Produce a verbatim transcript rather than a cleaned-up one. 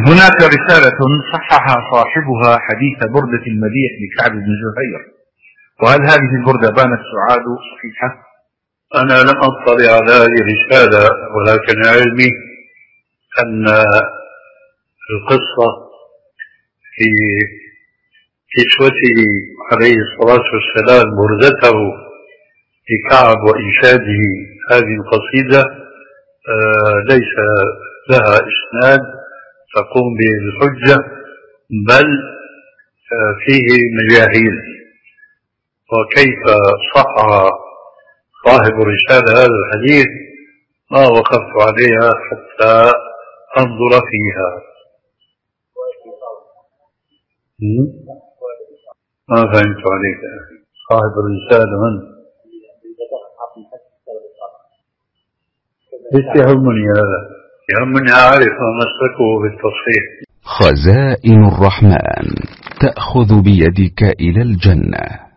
هناك رسالة صحح صاحبها حديث بردة المديح لكعب بن زهير، وهل هذه البردة بانت سعاد صحيحة؟ أنا لم أطلع على هذه الرسالة، ولكن علمي أن القصة في كسوته عليه الصلاة والسلام بردته لكعب وإنشاده هذه القصيدة ليس لها إسناد تقوم به الحجة، بل فيه مجاهيل. وكيف صح صاحب الرسالة هذا الحديث ما وقفت عليها حتى أنظر فيها. ما فهمت عليك يا أخي. صاحب الرسالة من؟ ليس يهمني هذا، يهمني أعرف ما مسلكه بالتصحيح. خزائن الرحمن تأخذ بيدك إلى الجنة.